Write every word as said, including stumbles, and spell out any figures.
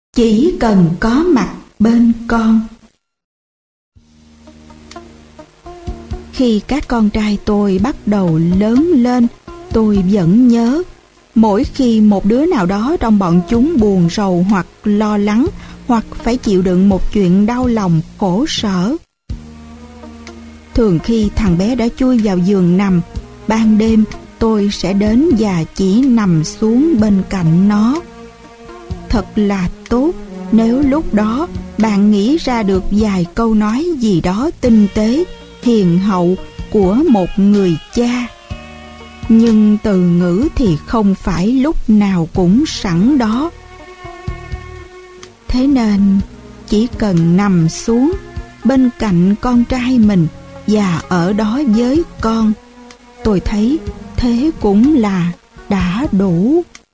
chỉ cần có mặt bên con. Khi các con trai tôi bắt đầu lớn lên, tôi vẫn nhớ, mỗi khi một đứa nào đó trong bọn chúng buồn rầu hoặc lo lắng, hoặc phải chịu đựng một chuyện đau lòng khổ sở. Thường khi thằng bé đã chui vào giường nằm, ban đêm tôi sẽ đến và chỉ nằm xuống bên cạnh nó. Thật là tốt nếu lúc đó bạn nghĩ ra được vài câu nói gì đó tinh tế, hiền hậu của một người cha. Nhưng từ ngữ thì không phải lúc nào cũng sẵn đó. Thế nên chỉ cần nằm xuống bên cạnh con trai mình và ở đó với con, tôi thấy thế cũng là đã đủ.